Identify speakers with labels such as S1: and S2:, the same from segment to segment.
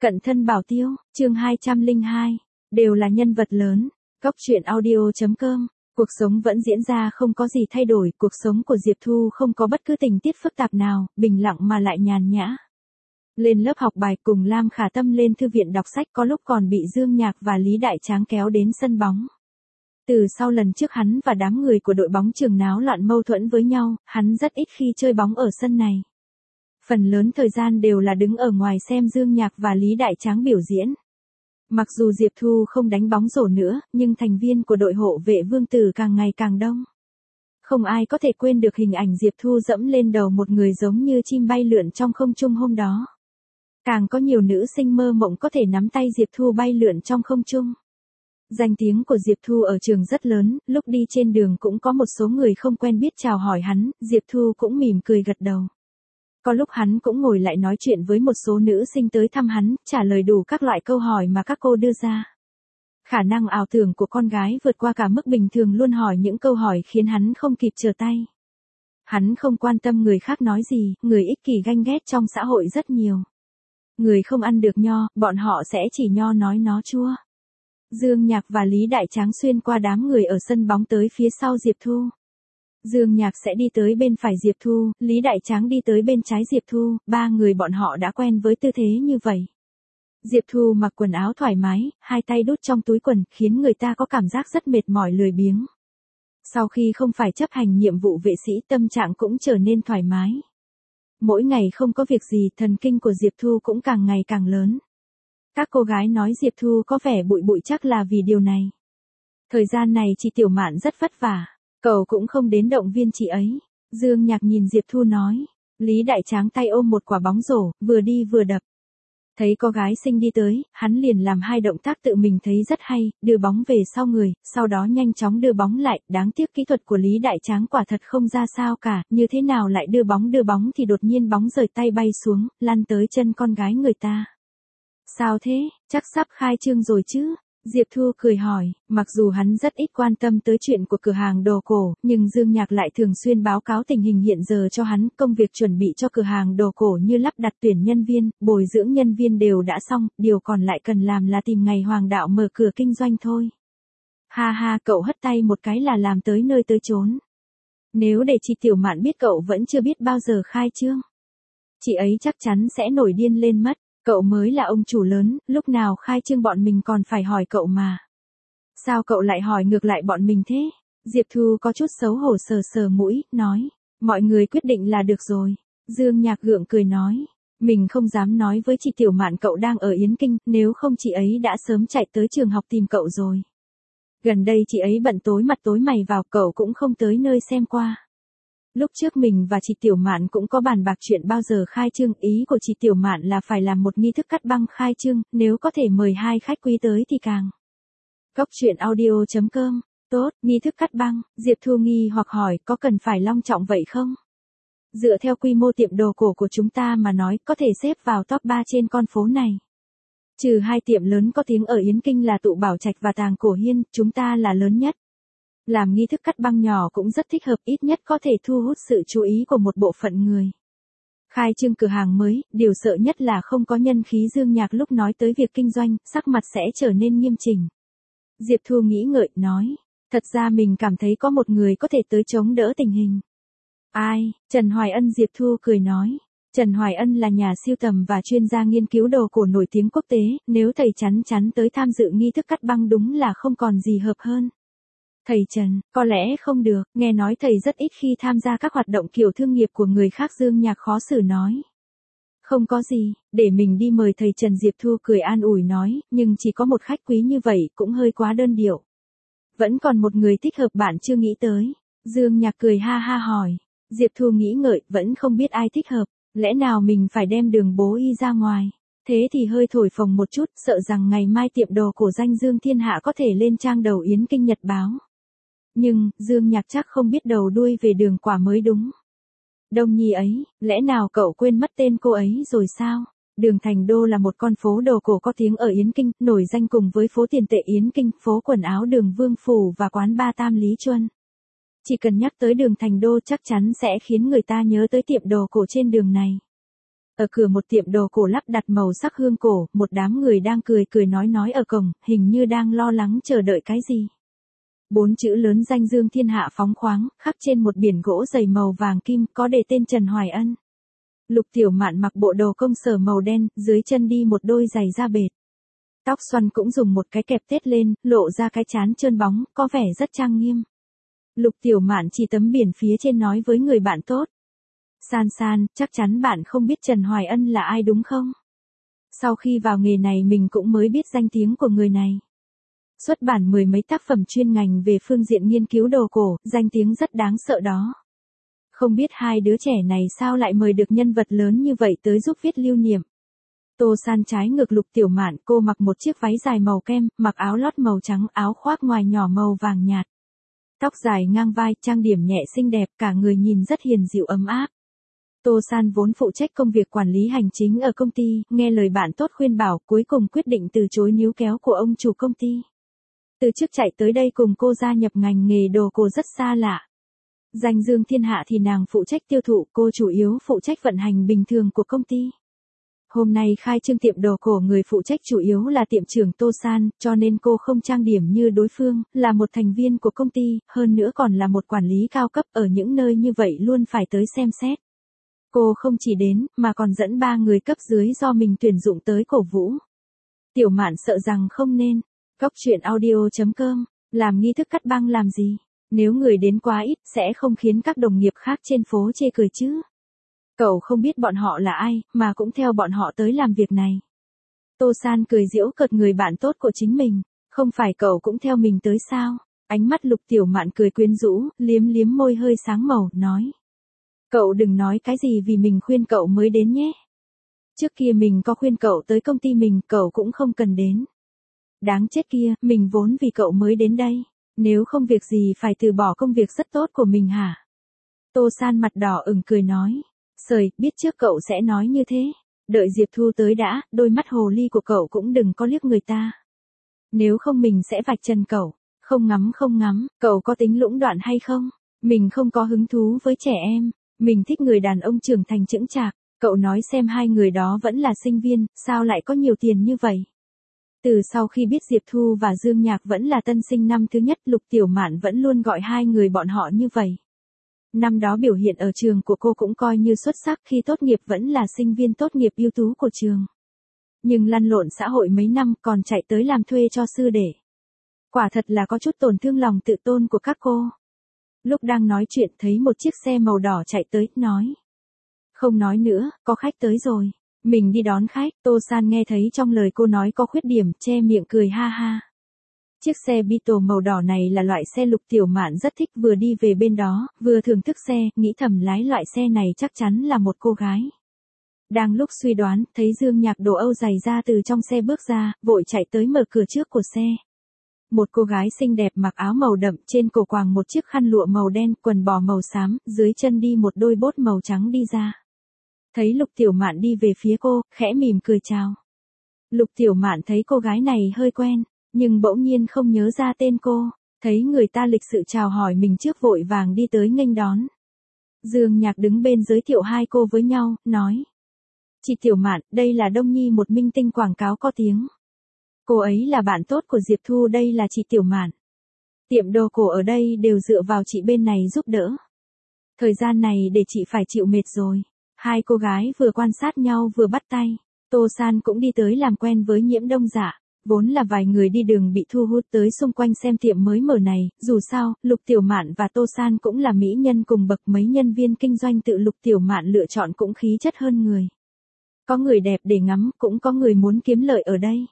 S1: Cận thân bảo tiêu, chương 202, đều là nhân vật lớn. Góc truyện audio.com. Cuộc sống vẫn diễn ra không có gì thay đổi, cuộc sống của Diệp Thu không có bất cứ tình tiết phức tạp nào, bình lặng mà lại nhàn nhã. Lên lớp học bài cùng Lam Khả Tâm lên thư viện đọc sách, có lúc còn bị Dương Nhạc và Lý Đại Tráng kéo đến sân bóng. Từ sau lần trước hắn và đám người của đội bóng trường náo loạn mâu thuẫn với nhau, hắn rất ít khi chơi bóng ở sân này. Phần lớn thời gian đều là đứng ở ngoài xem Dương Nhạc và Lý Đại Tráng biểu diễn. Mặc dù Diệp Thu không đánh bóng rổ nữa, nhưng thành viên của đội hộ vệ Vương Tử càng ngày càng đông. Không ai có thể quên được hình ảnh Diệp Thu dẫm lên đầu một người giống như chim bay lượn trong không trung hôm đó. Càng có nhiều nữ sinh mơ mộng có thể nắm tay Diệp Thu bay lượn trong không trung. Danh tiếng của Diệp Thu ở trường rất lớn, lúc đi trên đường cũng có một số người không quen biết chào hỏi hắn, Diệp Thu cũng mỉm cười gật đầu. Có lúc hắn cũng ngồi lại nói chuyện với một số nữ sinh tới thăm hắn, trả lời đủ các loại câu hỏi mà các cô đưa ra. Khả năng ảo tưởng của con gái vượt qua cả mức bình thường, luôn hỏi những câu hỏi khiến hắn không kịp trở tay. Hắn không quan tâm người khác nói gì, người ích kỷ ganh ghét trong xã hội rất nhiều. Người không ăn được nho, bọn họ sẽ chỉ nho nói nó chua. Dương Nhạc và Lý Đại Tráng xuyên qua đám người ở sân bóng tới phía sau Diệp Thu. Dương Nhạc sẽ đi tới bên phải Diệp Thu, Lý Đại Tráng đi tới bên trái Diệp Thu, ba người bọn họ đã quen với tư thế như vậy. Diệp Thu mặc quần áo thoải mái, hai tay đút trong túi quần, khiến người ta có cảm giác rất mệt mỏi lười biếng. Sau khi không phải chấp hành nhiệm vụ vệ sĩ, tâm trạng cũng trở nên thoải mái. Mỗi ngày không có việc gì, thần kinh của Diệp Thu cũng càng ngày càng lớn. Các cô gái nói Diệp Thu có vẻ bụi bụi, chắc là vì điều này. Thời gian này chị Tiểu Mạn rất vất vả. Cậu cũng không đến động viên chị ấy. Dương Nhạc nhìn Diệp Thu nói. Lý Đại Tráng tay ôm một quả bóng rổ, vừa đi vừa đập. Thấy có gái xinh đi tới, hắn liền làm hai động tác tự mình thấy rất hay, đưa bóng về sau người, sau đó nhanh chóng đưa bóng lại. Đáng tiếc kỹ thuật của Lý Đại Tráng quả thật không ra sao cả, như thế nào lại đưa bóng thì đột nhiên bóng rời tay bay xuống, lăn tới chân con gái người ta. Sao thế, chắc sắp khai trương rồi chứ? Diệp Thu cười hỏi, mặc dù hắn rất ít quan tâm tới chuyện của cửa hàng đồ cổ, nhưng Dương Nhạc lại thường xuyên báo cáo tình hình hiện giờ cho hắn, công việc chuẩn bị cho cửa hàng đồ cổ như lắp đặt tuyển nhân viên, bồi dưỡng nhân viên đều đã xong, điều còn lại cần làm là tìm ngày Hoàng Đạo mở cửa kinh doanh thôi. Ha ha, cậu hất tay một cái là làm tới nơi tới chốn. Nếu để chị Tiểu Mạn biết cậu vẫn chưa biết bao giờ khai trương, chị ấy chắc chắn sẽ nổi điên lên mất. Cậu mới là ông chủ lớn, lúc nào khai trương bọn mình còn phải hỏi cậu mà. Sao cậu lại hỏi ngược lại bọn mình thế? Diệp Thu có chút xấu hổ sờ sờ mũi, nói. Mọi người quyết định là được rồi. Dương Nhạc gượng cười nói. Mình không dám nói với chị Tiểu Mạn cậu đang ở Yến Kinh, nếu không chị ấy đã sớm chạy tới trường học tìm cậu rồi. Gần đây chị ấy bận tối mặt tối mày vào, cậu cũng không tới nơi xem qua. Lúc trước mình và chị Tiểu Mạn cũng có bàn bạc chuyện bao giờ khai trương, ý của chị Tiểu Mạn là phải làm một nghi thức cắt băng khai trương, nếu có thể mời hai khách quý tới thì càng. Góc truyện audio.com, tốt, nghi thức cắt băng, Diệp Thu nghi hoặc hỏi có cần phải long trọng vậy không? Dựa theo quy mô tiệm đồ cổ của chúng ta mà nói, có thể xếp vào top 3 trên con phố này. Trừ hai tiệm lớn có tiếng ở Yến Kinh là Tụ Bảo Trạch và Tàng Cổ Hiên, chúng ta là lớn nhất. Làm nghi thức cắt băng nhỏ cũng rất thích hợp, ít nhất có thể thu hút sự chú ý của một bộ phận người. Khai trương cửa hàng mới, điều sợ nhất là không có nhân khí. Dương Nhạc lúc nói tới việc kinh doanh, sắc mặt sẽ trở nên nghiêm chỉnh. Diệp Thu nghĩ ngợi, nói. Thật ra mình cảm thấy có một người có thể tới chống đỡ tình hình. Ai? Trần Hoài Ân. Diệp Thu cười nói. Trần Hoài Ân là nhà sưu tầm và chuyên gia nghiên cứu đồ cổ nổi tiếng quốc tế, nếu thầy chắn tới tham dự nghi thức cắt băng đúng là không còn gì hợp hơn. Thầy Trần, có lẽ không được, nghe nói thầy rất ít khi tham gia các hoạt động kiểu thương nghiệp của người khác. Dương Nhạc khó xử nói. Không có gì, để mình đi mời thầy Trần. Diệp Thu cười an ủi nói, nhưng chỉ có một khách quý như vậy cũng hơi quá đơn điệu. Vẫn còn một người thích hợp bạn chưa nghĩ tới. Dương Nhạc cười ha ha hỏi. Diệp Thu nghĩ ngợi, vẫn không biết ai thích hợp, lẽ nào mình phải đem Đường Bố Y ra ngoài. Thế thì hơi thổi phồng một chút, sợ rằng ngày mai tiệm đồ cổ danh dương thiên hạ có thể lên trang đầu Yến Kinh Nhật báo. Nhưng, Dương Nhạc chắc không biết đầu đuôi về Đường Quả mới đúng. Đông Nhi ấy, lẽ nào cậu quên mất tên cô ấy rồi sao? Đường Thành Đô là một con phố đồ cổ có tiếng ở Yến Kinh, nổi danh cùng với phố tiền tệ Yến Kinh, phố quần áo Đường Vương Phủ và quán ba Tam Lý Chuân. Chỉ cần nhắc tới Đường Thành Đô chắc chắn sẽ khiến người ta nhớ tới tiệm đồ cổ trên đường này. Ở cửa một tiệm đồ cổ lắp đặt màu sắc hương cổ, một đám người đang cười cười nói ở cổng, hình như đang lo lắng chờ đợi cái gì. 4 chữ lớn danh dương thiên hạ phóng khoáng, khắc trên một biển gỗ dày màu vàng kim, có đề tên Trần Hoài Ân. Lục Tiểu Mạn mặc bộ đồ công sở màu đen, dưới chân đi một đôi giày da bệt. Tóc xoăn cũng dùng một cái kẹp tết lên, lộ ra cái trán trơn bóng, có vẻ rất trang nghiêm. Lục Tiểu Mạn chỉ tấm biển phía trên nói với người bạn tốt. San San, chắc chắn bạn không biết Trần Hoài Ân là ai đúng không? Sau khi vào nghề này mình cũng mới biết danh tiếng của người này. Xuất bản 10 mấy tác phẩm chuyên ngành về phương diện nghiên cứu đồ cổ, danh tiếng rất đáng sợ đó. Không biết hai đứa trẻ này sao lại mời được nhân vật lớn như vậy tới giúp viết lưu niệm. Tô San trái ngược Lục Tiểu Mạn, cô mặc một chiếc váy dài màu kem, mặc áo lót màu trắng, áo khoác ngoài nhỏ màu vàng nhạt. Tóc dài ngang vai, trang điểm nhẹ xinh đẹp, cả người nhìn rất hiền dịu ấm áp. Tô San vốn phụ trách công việc quản lý hành chính ở công ty, nghe lời bạn tốt khuyên bảo, cuối cùng quyết định từ chối níu kéo của ông chủ công ty. Từ trước chạy tới đây cùng cô gia nhập ngành nghề đồ cổ rất xa lạ. Danh dương thiên hạ thì nàng phụ trách tiêu thụ, cô chủ yếu phụ trách vận hành bình thường của công ty. Hôm nay khai trương tiệm đồ cổ, người phụ trách chủ yếu là tiệm trưởng Tô San, cho nên cô không trang điểm như đối phương, là một thành viên của công ty, hơn nữa còn là một quản lý cao cấp, ở những nơi như vậy luôn phải tới xem xét. Cô không chỉ đến, mà còn dẫn 3 người cấp dưới do mình tuyển dụng tới cổ vũ. Tiểu Mạn sợ rằng không nên. Góc truyện audio.com, làm nghi thức cắt băng làm gì? Nếu người đến quá ít, sẽ không khiến các đồng nghiệp khác trên phố chê cười chứ. Cậu không biết bọn họ là ai, mà cũng theo bọn họ tới làm việc này. Tô San cười giễu cợt người bạn tốt của chính mình. Không phải cậu cũng theo mình tới sao? Ánh mắt Lục Tiểu Mạn cười quyến rũ, liếm liếm môi hơi sáng màu, nói. Cậu đừng nói cái gì vì mình khuyên cậu mới đến nhé. Trước kia mình có khuyên cậu tới công ty mình, cậu cũng không cần đến. Đáng chết kia, mình vốn vì cậu mới đến đây. Nếu không việc gì phải từ bỏ công việc rất tốt của mình hả? Tô San mặt đỏ ửng cười nói. Sời, biết trước cậu sẽ nói như thế. Đợi Diệp Thu tới đã, đôi mắt hồ ly của cậu cũng đừng có liếc người ta. Nếu không mình sẽ vạch trần cậu. Không ngắm, cậu có tính lũng đoạn hay không? Mình không có hứng thú với trẻ em. Mình thích người đàn ông trưởng thành chững chạc. Cậu nói xem hai người đó vẫn là sinh viên, sao lại có nhiều tiền như vậy? Từ sau khi biết Diệp Thu và Dương Nhạc vẫn là tân sinh năm thứ nhất, Lục Tiểu Mạn vẫn luôn gọi hai người bọn họ như vậy. Năm đó biểu hiện ở trường của cô cũng coi như xuất sắc, khi tốt nghiệp vẫn là sinh viên tốt nghiệp ưu tú của trường. Nhưng lăn lộn xã hội mấy năm còn chạy tới làm thuê cho sư đệ. Quả thật là có chút tổn thương lòng tự tôn của các cô. Lúc đang nói chuyện thấy một chiếc xe màu đỏ chạy tới, nói. Không nói nữa, có khách tới rồi. Mình đi đón khách. Tô San nghe thấy trong lời cô nói có khuyết điểm, che miệng cười ha ha. Chiếc xe Beetle màu đỏ này là loại xe Lục Tiểu Mạn rất thích, vừa đi về bên đó, vừa thưởng thức xe, nghĩ thầm lái loại xe này chắc chắn là một cô gái. Đang lúc suy đoán, thấy Dương Nhạc đồ Âu giày da từ trong xe bước ra, vội chạy tới mở cửa trước của xe. Một cô gái xinh đẹp mặc áo màu đậm, trên cổ quàng một chiếc khăn lụa màu đen, quần bò màu xám, dưới chân đi một đôi bốt màu trắng đi ra. Thấy Lục Tiểu Mạn đi về phía cô, khẽ mỉm cười chào. Lục Tiểu Mạn thấy cô gái này hơi quen, nhưng bỗng nhiên không nhớ ra tên cô, thấy người ta lịch sự chào hỏi mình trước vội vàng đi tới nghênh đón. Dương Nhạc đứng bên giới thiệu hai cô với nhau, nói. Chị Tiểu Mạn, đây là Đông Nhi, một minh tinh quảng cáo có tiếng. Cô ấy là bạn tốt của Diệp Thu, đây là chị Tiểu Mạn. Tiệm đồ cổ ở đây đều dựa vào chị bên này giúp đỡ. Thời gian này để chị phải chịu mệt rồi. Hai cô gái vừa quan sát nhau vừa bắt tay. Tô San cũng đi tới làm quen với Nhiễm Đông Dạ. Vốn là vài người đi đường bị thu hút tới xung quanh xem tiệm mới mở này, dù sao, Lục Tiểu Mạn và Tô San cũng là mỹ nhân cùng bậc, mấy nhân viên kinh doanh tự Lục Tiểu Mạn lựa chọn cũng khí chất hơn người. Có người đẹp để ngắm, cũng có người muốn kiếm lợi ở đây.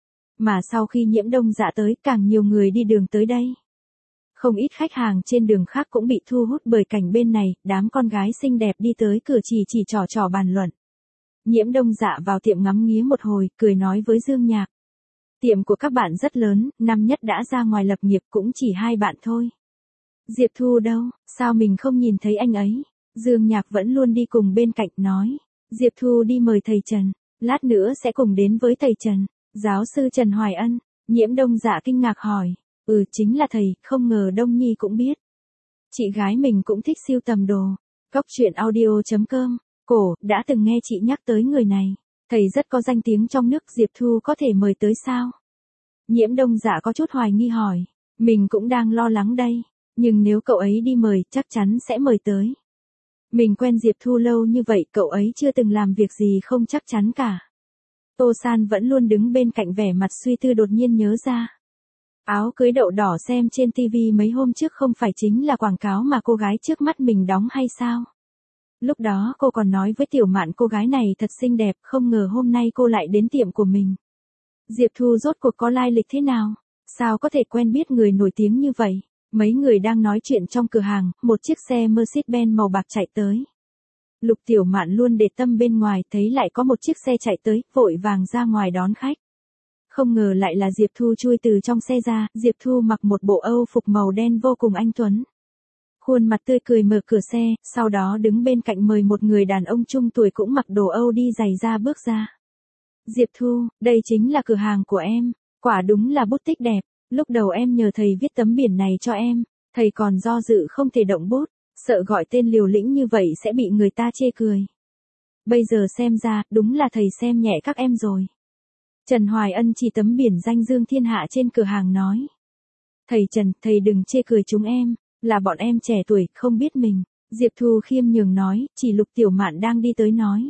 S1: Mà sau khi Nhiễm Đông Dạ tới, càng nhiều người đi đường tới đây. Không ít khách hàng trên đường khác cũng bị thu hút bởi cảnh bên này, đám con gái xinh đẹp đi tới cửa chỉ trò bàn luận. Nhiễm Đông Dạ vào tiệm ngắm nghía một hồi, cười nói với Dương Nhạc. Tiệm của các bạn rất lớn, năm nhất đã ra ngoài lập nghiệp, cũng chỉ 2 bạn thôi. Diệp Thu đâu, sao mình không nhìn thấy anh ấy? Dương Nhạc vẫn luôn đi cùng bên cạnh, nói. Diệp Thu đi mời thầy Trần, lát nữa sẽ cùng đến với thầy Trần. Giáo sư Trần Hoài Ân. Nhiễm Đông Dạ kinh ngạc hỏi. Chính là thầy, không ngờ Đông Nhi cũng biết. Chị gái mình cũng thích sưu tầm đồ. Góc truyện audio.com Cổ, đã từng nghe chị nhắc tới người này. Thầy rất có danh tiếng trong nước, Diệp Thu có thể mời tới sao? Nhiễm Đông Dạ có chút hoài nghi hỏi. Mình cũng đang lo lắng đây. Nhưng nếu cậu ấy đi mời, chắc chắn sẽ mời tới. Mình quen Diệp Thu lâu như vậy, cậu ấy chưa từng làm việc gì không chắc chắn cả. Tô San vẫn luôn đứng bên cạnh vẻ mặt suy tư đột nhiên nhớ ra. Áo cưới đậu đỏ xem trên TV mấy hôm trước không phải chính là quảng cáo mà cô gái trước mắt mình đóng hay sao? Lúc đó cô còn nói với Tiểu Mạn cô gái này thật xinh đẹp, không ngờ hôm nay cô lại đến tiệm của mình. Diệp Thu rốt cuộc có lai lịch thế nào? Sao có thể quen biết người nổi tiếng như vậy? Mấy người đang nói chuyện trong cửa hàng, một chiếc xe Mercedes-Benz màu bạc chạy tới. Lục Tiểu Mạn luôn để tâm bên ngoài, thấy lại có một chiếc xe chạy tới, vội vàng ra ngoài đón khách. Không ngờ lại là Diệp Thu chui từ trong xe ra, Diệp Thu mặc một bộ Âu phục màu đen vô cùng anh tuấn. Khuôn mặt tươi cười mở cửa xe, sau đó đứng bên cạnh mời một người đàn ông trung tuổi cũng mặc đồ Âu đi giày ra bước ra. Diệp Thu, đây chính là cửa hàng của em, quả đúng là boutique đẹp, lúc đầu em nhờ thầy viết tấm biển này cho em, thầy còn do dự không thể động bút, sợ gọi tên liều lĩnh như vậy sẽ bị người ta chê cười. Bây giờ xem ra, đúng là thầy xem nhẹ các em rồi. Trần Hoài Ân chỉ tấm biển danh dương thiên hạ trên cửa hàng nói. Thầy Trần, thầy đừng chê cười chúng em, là bọn em trẻ tuổi, không biết mình. Diệp Thu khiêm nhường nói, chỉ Lục Tiểu Mạn đang đi tới nói.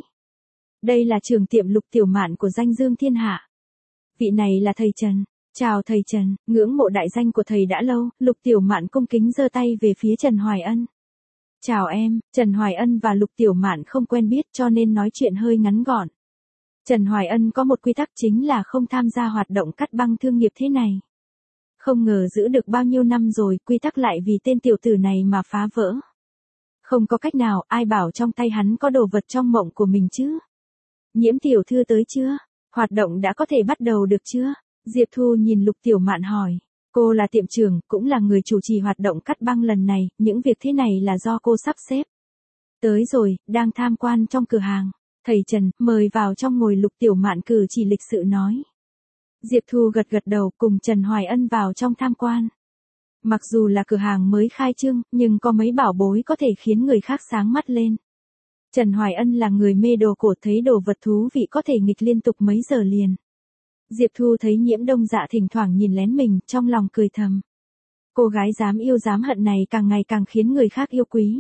S1: Đây là trưởng tiệm Lục Tiểu Mạn của danh dương thiên hạ. Vị này là thầy Trần. Chào thầy Trần, ngưỡng mộ đại danh của thầy đã lâu, Lục Tiểu Mạn cung kính giơ tay về phía Trần Hoài Ân. Chào em, Trần Hoài Ân và Lục Tiểu Mạn không quen biết cho nên nói chuyện hơi ngắn gọn. Trần Hoài Ân có một quy tắc chính là không tham gia hoạt động cắt băng thương nghiệp thế này. Không ngờ giữ được bao nhiêu năm rồi, quy tắc lại vì tên tiểu tử này mà phá vỡ. Không có cách nào, ai bảo trong tay hắn có đồ vật trong mộng của mình chứ? Nhiễm tiểu thư tới chưa? Hoạt động đã có thể bắt đầu được chưa? Diệp Thu nhìn Lục Tiểu Mạn hỏi. Cô là tiệm trưởng, cũng là người chủ trì hoạt động cắt băng lần này, những việc thế này là do cô sắp xếp. Tới rồi, đang tham quan trong cửa hàng. Thầy Trần, mời vào trong ngồi. Lục Tiểu Mạn cử chỉ lịch sự nói. Diệp Thu gật gật đầu cùng Trần Hoài Ân vào trong tham quan. Mặc dù là cửa hàng mới khai trương, nhưng có mấy bảo bối có thể khiến người khác sáng mắt lên. Trần Hoài Ân là người mê đồ cổ, thấy đồ vật thú vị có thể nghịch liên tục mấy giờ liền. Diệp Thu thấy Nhiễm Đông Dạ thỉnh thoảng nhìn lén mình, trong lòng cười thầm. Cô gái dám yêu dám hận này càng ngày càng khiến người khác yêu quý.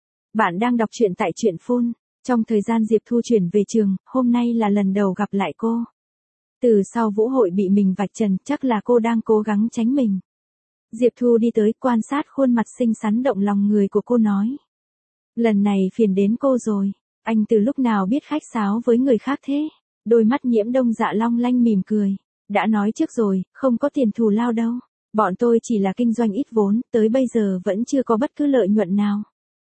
S1: Bạn đang đọc truyện tại truyện phone. Trong thời gian Diệp Thu chuyển về trường, hôm nay là lần đầu gặp lại cô. Từ sau vũ hội bị mình vạch trần, chắc là cô đang cố gắng tránh mình. Diệp Thu đi tới quan sát khuôn mặt xinh xắn động lòng người của cô nói. Lần này phiền đến cô rồi, anh từ lúc nào biết khách sáo với người khác thế? Đôi mắt Nhiễm Đông Dạ long lanh mỉm cười. Đã nói trước rồi, không có tiền thù lao đâu. Bọn tôi chỉ là kinh doanh ít vốn, tới bây giờ vẫn chưa có bất cứ lợi nhuận nào.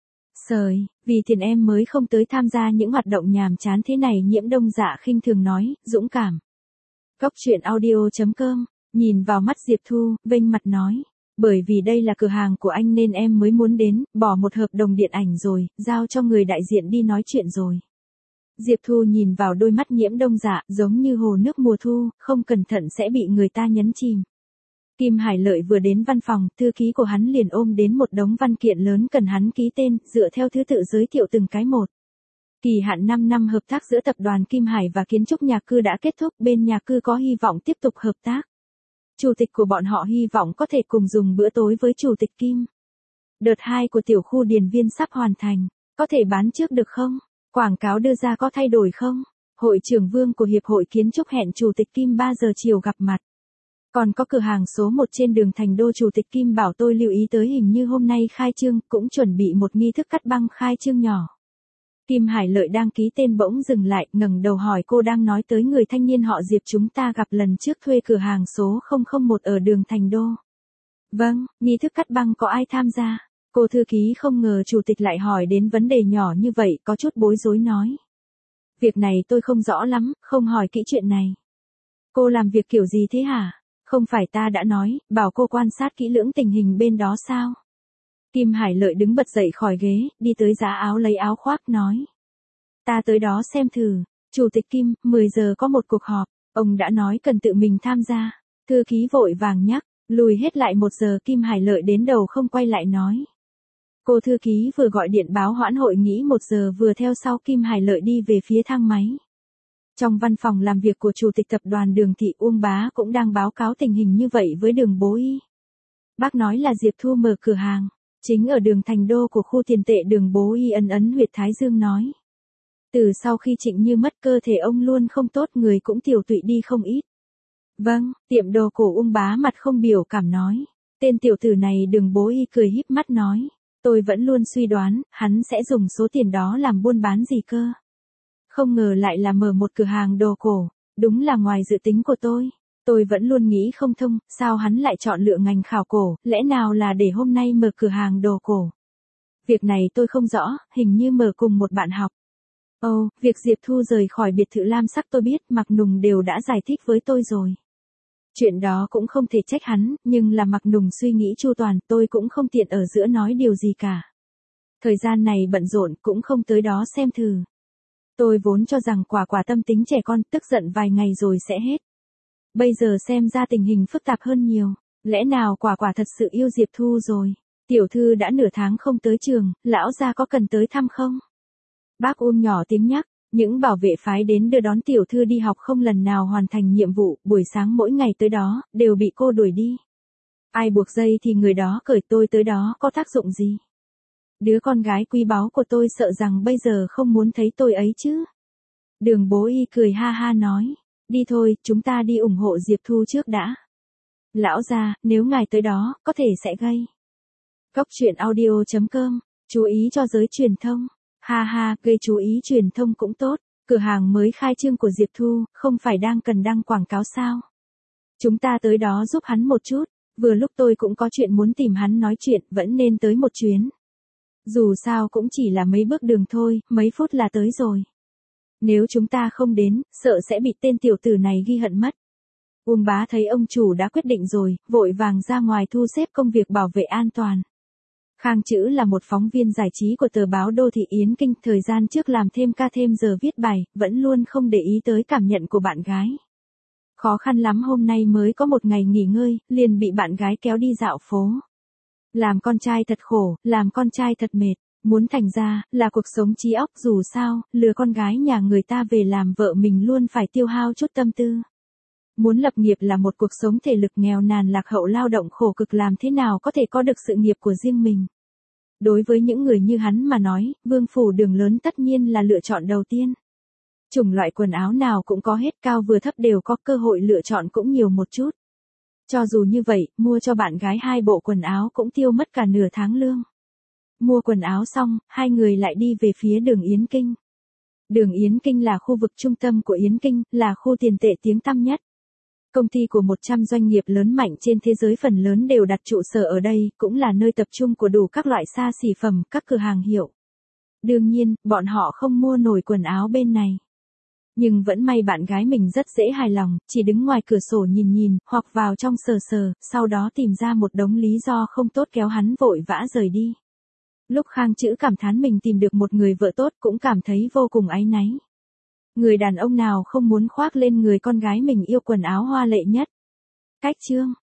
S1: Sời, vì tiền em mới không tới tham gia những hoạt động nhàm chán thế này. Nhiễm Đông Dạ khinh thường nói, dũng cảm. Góc truyện audio.com, nhìn vào mắt Diệp Thu, vênh mặt nói. Bởi vì đây là cửa hàng của anh nên em mới muốn đến, bỏ một hợp đồng điện ảnh rồi, giao cho người đại diện đi nói chuyện rồi. Diệp Thu nhìn vào đôi mắt Nhiễm Đông Dạ, giống như hồ nước mùa thu, không cẩn thận sẽ bị người ta nhấn chìm. Kim Hải Lợi vừa đến văn phòng, thư ký của hắn liền ôm đến một đống văn kiện lớn cần hắn ký tên, dựa theo thứ tự giới thiệu từng cái một. Kỳ hạn 5 năm hợp tác giữa tập đoàn Kim Hải và kiến trúc nhà cư đã kết thúc, bên nhà cư có hy vọng tiếp tục hợp tác. Chủ tịch của bọn họ hy vọng có thể cùng dùng bữa tối với chủ tịch Kim. Đợt 2 của tiểu khu Điền Viên sắp hoàn thành, có thể bán trước được không? Quảng cáo đưa ra có thay đổi không? Hội trưởng Vương của Hiệp hội Kiến trúc hẹn chủ tịch Kim 3 giờ chiều gặp mặt. Còn có cửa hàng số 1 trên đường Thành Đô, chủ tịch Kim bảo tôi lưu ý tới, hình như hôm nay khai trương, cũng chuẩn bị một nghi thức cắt băng khai trương nhỏ. Kim Hải Lợi đang ký tên bỗng dừng lại, ngẩng đầu hỏi cô đang nói tới người thanh niên họ Diệp chúng ta gặp lần trước thuê cửa hàng số 001 ở đường Thành Đô. Vâng, nghi thức cắt băng có ai tham gia? Cô thư ký không ngờ chủ tịch lại hỏi đến vấn đề nhỏ như vậy, có chút bối rối nói. Việc này tôi không rõ lắm, không hỏi kỹ chuyện này. Cô làm việc kiểu gì thế hả? Không phải ta đã nói, bảo cô quan sát kỹ lưỡng tình hình bên đó sao? Kim Hải Lợi đứng bật dậy khỏi ghế, đi tới giá áo lấy áo khoác nói. Ta tới đó xem thử. Chủ tịch Kim, 10 giờ có một cuộc họp, ông đã nói cần tự mình tham gia. Thư ký vội vàng nhắc, lùi hết lại 1 giờ. Kim Hải Lợi đến đầu không quay lại nói. Cô thư ký vừa gọi điện báo hoãn hội nghị 1 giờ vừa theo sau Kim Hải Lợi đi về phía thang máy. Trong văn phòng làm việc của Chủ tịch tập đoàn Đường Thị, Uông Bá cũng đang báo cáo tình hình như vậy với Đường Bố Y. Bác nói là Diệp Thu mở cửa hàng, chính ở đường Thành Đô của khu tiền tệ. Đường Bố Y ấn ấn huyệt thái dương nói. Từ sau khi Trịnh Như mất, cơ thể ông luôn không tốt, người cũng tiểu tụy đi không ít. Vâng, tiệm đồ cổ. Uông Bá mặt không biểu cảm nói. Tên tiểu tử này. Đường Bố Y cười híp mắt nói. Tôi vẫn luôn suy đoán, hắn sẽ dùng số tiền đó làm buôn bán gì cơ. Không ngờ lại là mở một cửa hàng đồ cổ, đúng là ngoài dự tính của tôi. Tôi vẫn luôn nghĩ không thông, sao hắn lại chọn lựa ngành khảo cổ, lẽ nào là để hôm nay mở cửa hàng đồ cổ. Việc này tôi không rõ, hình như mở cùng một bạn học. Ồ, việc Diệp Thu rời khỏi biệt thự lam sắc tôi biết, Mạc Nùng đều đã giải thích với tôi rồi. Chuyện đó cũng không thể trách hắn, nhưng là Mạc Nùng suy nghĩ chu toàn, tôi cũng không tiện ở giữa nói điều gì cả. Thời gian này bận rộn, cũng không tới đó xem thử. Tôi vốn cho rằng Quả tâm tính trẻ con, tức giận vài ngày rồi sẽ hết. Bây giờ xem ra tình hình phức tạp hơn nhiều, lẽ nào Quả thật sự yêu Diệp Thu rồi. Tiểu thư đã nửa tháng không tới trường, lão gia có cần tới thăm không? Bác Uông nhỏ tiếng nhắc, những bảo vệ phái đến đưa đón tiểu thư đi học không lần nào hoàn thành nhiệm vụ, buổi sáng mỗi ngày tới đó, đều bị cô đuổi đi. Ai buộc dây thì người đó cởi, tôi tới đó có tác dụng gì? Đứa con gái quý báu của tôi sợ rằng bây giờ không muốn thấy tôi ấy chứ. Đường Bố Y cười ha ha nói, đi thôi, chúng ta đi ủng hộ Diệp Thu trước đã. Lão gia, nếu ngài tới đó, có thể sẽ gây. Cốc truyện audio.com, chú ý cho giới truyền thông. Ha ha, gây chú ý truyền thông cũng tốt, cửa hàng mới khai trương của Diệp Thu, không phải đang cần đăng quảng cáo sao? Chúng ta tới đó giúp hắn một chút, vừa lúc tôi cũng có chuyện muốn tìm hắn nói chuyện, vẫn nên tới một chuyến. Dù sao cũng chỉ là mấy bước đường thôi, mấy phút là tới rồi. Nếu chúng ta không đến, sợ sẽ bị tên tiểu tử này ghi hận mất. Uông Bá thấy ông chủ đã quyết định rồi, vội vàng ra ngoài thu xếp công việc bảo vệ an toàn. Khang Chữ là một phóng viên giải trí của tờ báo Đô thị Yến Kinh, thời gian trước làm thêm ca thêm giờ viết bài, vẫn luôn không để ý tới cảm nhận của bạn gái. Khó khăn lắm hôm nay mới có một ngày nghỉ ngơi, liền bị bạn gái kéo đi dạo phố. Làm con trai thật khổ, làm con trai thật mệt, muốn thành ra, là cuộc sống trí óc, dù sao, lừa con gái nhà người ta về làm vợ mình luôn phải tiêu hao chút tâm tư. Muốn lập nghiệp là một cuộc sống thể lực nghèo nàn lạc hậu, lao động khổ cực, làm thế nào có thể có được sự nghiệp của riêng mình. Đối với những người như hắn mà nói, Vương phủ Đường lớn tất nhiên là lựa chọn đầu tiên. Chủng loại quần áo nào cũng có hết, cao vừa thấp đều có, cơ hội lựa chọn cũng nhiều một chút. Cho dù như vậy, mua cho bạn gái 2 bộ quần áo cũng tiêu mất cả nửa tháng lương. Mua quần áo xong, hai người lại đi về phía đường Yến Kinh. Đường Yến Kinh là khu vực trung tâm của Yến Kinh, là khu tiền tệ tiếng tăm nhất. Công ty của 100 doanh nghiệp lớn mạnh trên thế giới phần lớn đều đặt trụ sở ở đây, cũng là nơi tập trung của đủ các loại xa xỉ phẩm, các cửa hàng hiệu. Đương nhiên, bọn họ không mua nổi quần áo bên này. Nhưng vẫn may bạn gái mình rất dễ hài lòng, chỉ đứng ngoài cửa sổ nhìn nhìn, hoặc vào trong sờ sờ, sau đó tìm ra một đống lý do không tốt kéo hắn vội vã rời đi. Lúc Khang Chữ cảm thán mình tìm được một người vợ tốt, cũng cảm thấy vô cùng áy náy. Người đàn ông nào không muốn khoác lên người con gái mình yêu quần áo hoa lệ nhất. Cách chương